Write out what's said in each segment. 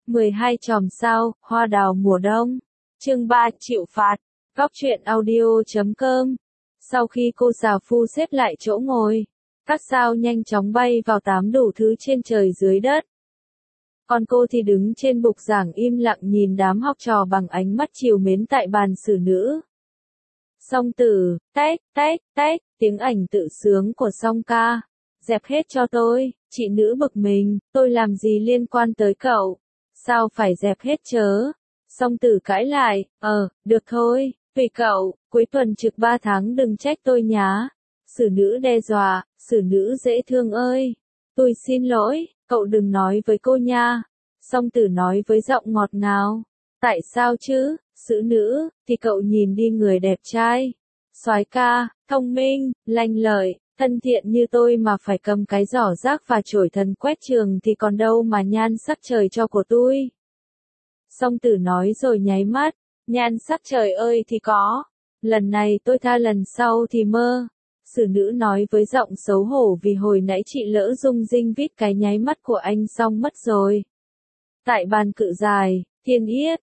12 chòm sao, hoa đào mùa đông. Chương 3 chịu phạt. Góc truyện audio.com. Sau khi cô già phu xếp lại chỗ ngồi, các sao nhanh chóng bay vào tám đủ thứ trên trời dưới đất. Còn cô thì đứng trên bục giảng im lặng nhìn đám học trò bằng ánh mắt trìu mến tại bàn xử nữ. Song Tử, tách, tách, tách, tiếng ảnh tự sướng của Song ca. Dẹp hết cho tôi, chị nữ bực mình, tôi làm gì liên quan tới cậu? Sao phải dẹp hết chớ? Song Tử cãi lại, được thôi, tùy cậu, cuối tuần trực 3 tháng đừng trách tôi nhá. Xử nữ đe dọa, xử nữ dễ thương ơi. Tôi xin lỗi, cậu đừng nói với cô nha. Song Tử nói với giọng ngọt ngào. Tại sao chứ, xử nữ, thì cậu nhìn đi người đẹp trai. Soái ca, thông minh, lanh lợi, thân thiện như tôi mà phải cầm cái giỏ rác và chổi thần quét trường thì còn đâu mà nhan sắc trời cho của tôi. Song Tử nói rồi nháy mắt, nhan sắc trời ơi thì có. Lần này tôi tha lần sau thì mơ. Xử nữ nói với giọng xấu hổ vì hồi nãy chị lỡ rung rinh vít cái nháy mắt của anh xong mất rồi. Tại bàn cự dài, Thiên Yết,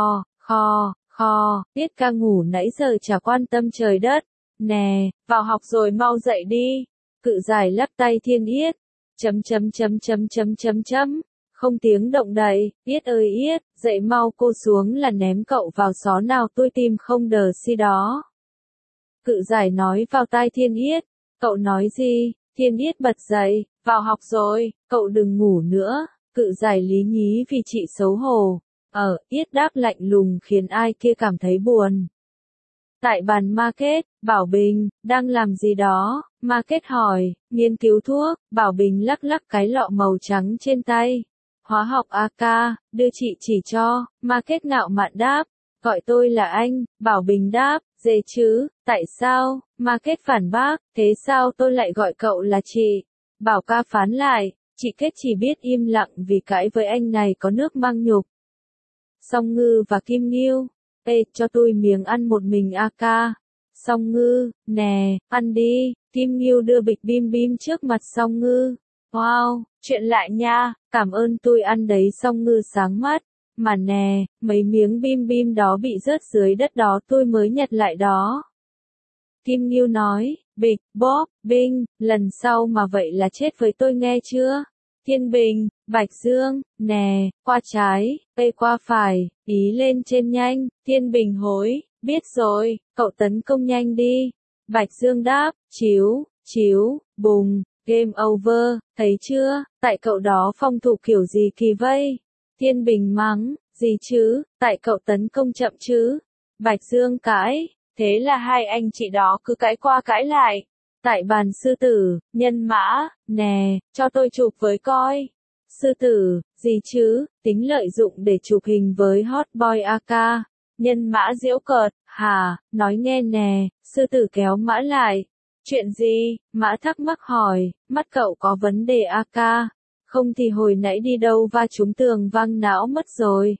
Yết ca ngủ nãy giờ chả quan tâm trời đất. Nè, vào học rồi mau dậy đi. Cự dài lắc tay Thiên Yết. Không tiếng động đậy. Yết ơi Yết, dậy mau cô xuống là ném cậu vào xó nào tôi tìm không đờ si đó. Cự giải nói vào tai Thiên Yết. Cậu nói gì? Thiên Yết bật dậy. Vào học rồi, cậu đừng ngủ nữa. Cự giải lý nhí vì chị xấu hổ. Yết đáp lạnh lùng khiến ai kia cảm thấy buồn. Tại bàn market, Bảo Bình, đang làm gì đó? Market hỏi, nghiên cứu thuốc, Bảo Bình lắc lắc cái lọ màu trắng trên tay. Hóa học AK, đưa chị chỉ cho, Market ngạo mạn đáp. Gọi tôi là anh, Bảo Bình đáp, dễ chứ, tại sao? Market phản bác, thế sao tôi lại gọi cậu là chị? Bảo ca phán lại, chị Kết chỉ biết im lặng vì cãi với anh này có nước mang nhục. Song Ngư và Kim Nghiêu, cho tôi miếng ăn một mình AK. Song Ngư, nè, ăn đi. Kim Nghiêu đưa bịch bim bim trước mặt Song Ngư. Wow, chuyện lại nha, cảm ơn tôi ăn đấy. Song Ngư sáng mắt. Mà nè, mấy miếng bim bim đó bị rớt dưới đất đó tôi mới nhặt lại đó. Kim Nghiêu nói, bịch, bóp, binh, lần sau mà vậy là chết với tôi nghe chưa? Thiên Bình, Bạch Dương, nè, qua trái, qua phải, ý lên trên nhanh. Thiên Bình hối, biết rồi, cậu tấn công nhanh đi. Bạch Dương đáp, chiếu, bùng, game over, thấy chưa, tại cậu đó phòng thủ kiểu gì kỳ vây. Thiên Bình mắng, gì chứ, tại cậu tấn công chậm chứ. Bạch Dương cãi, thế là hai anh chị đó cứ cãi qua cãi lại. Tại bàn sư tử, Nhân Mã, nè, cho tôi chụp với coi. Sư tử, gì chứ, tính lợi dụng để chụp hình với hot boy AK. Nhân Mã giễu cợt, hả, nói nghe nè. Sư tử kéo Mã lại. Chuyện gì? Mã thắc mắc hỏi, mắt cậu có vấn đề AK. Không thì hồi nãy đi đâu va trúng tường văng não mất rồi.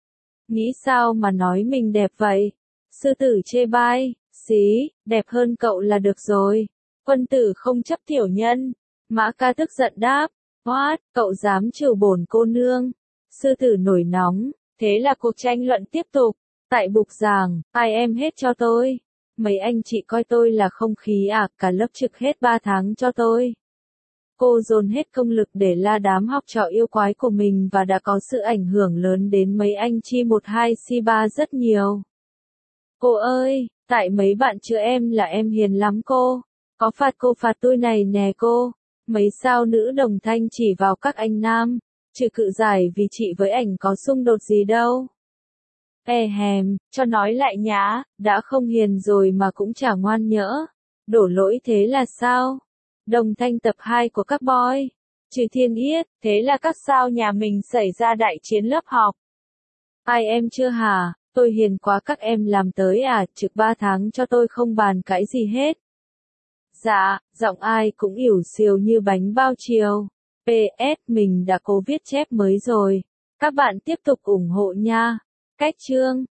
Nghĩ sao mà nói mình đẹp vậy? Sư tử chê bai, xí, đẹp hơn cậu là được rồi. Quân tử không chấp tiểu nhân. Mã ca tức giận đáp, what, cậu dám trừ bổn cô nương. Sư tử nổi nóng, thế là cuộc tranh luận tiếp tục. Tại bục giảng, ai em hết cho tôi. Mấy anh chị coi tôi là không khí à, cả lớp trực hết 3 tháng cho tôi. Cô dồn hết công lực để la đám học trò yêu quái của mình và đã có sự ảnh hưởng lớn đến mấy anh chi 1-2-3 rất nhiều. Cô ơi, tại mấy bạn chữa em là em hiền lắm cô. Có phạt cô phạt tôi này nè cô. Mấy sao nữ đồng thanh chỉ vào các anh nam. Trừ Cự giải vì chị với ảnh có xung đột gì đâu. Cho nói lại nhá, đã không hiền rồi mà cũng chả ngoan nhỡ. Đổ lỗi thế là sao? Đồng thanh tập 2 của các boy. Trừ Thiên Yết, thế là các sao nhà mình xảy ra đại chiến lớp học. Ai em chưa hả? Tôi hiền quá các em làm tới à, trực 3 tháng cho tôi không bàn cãi gì hết. Dạ, giọng ai cũng ỉu xìu như bánh bao chiều. PS, mình đã cố viết chép mới rồi. Các bạn tiếp tục ủng hộ nha. Cách chương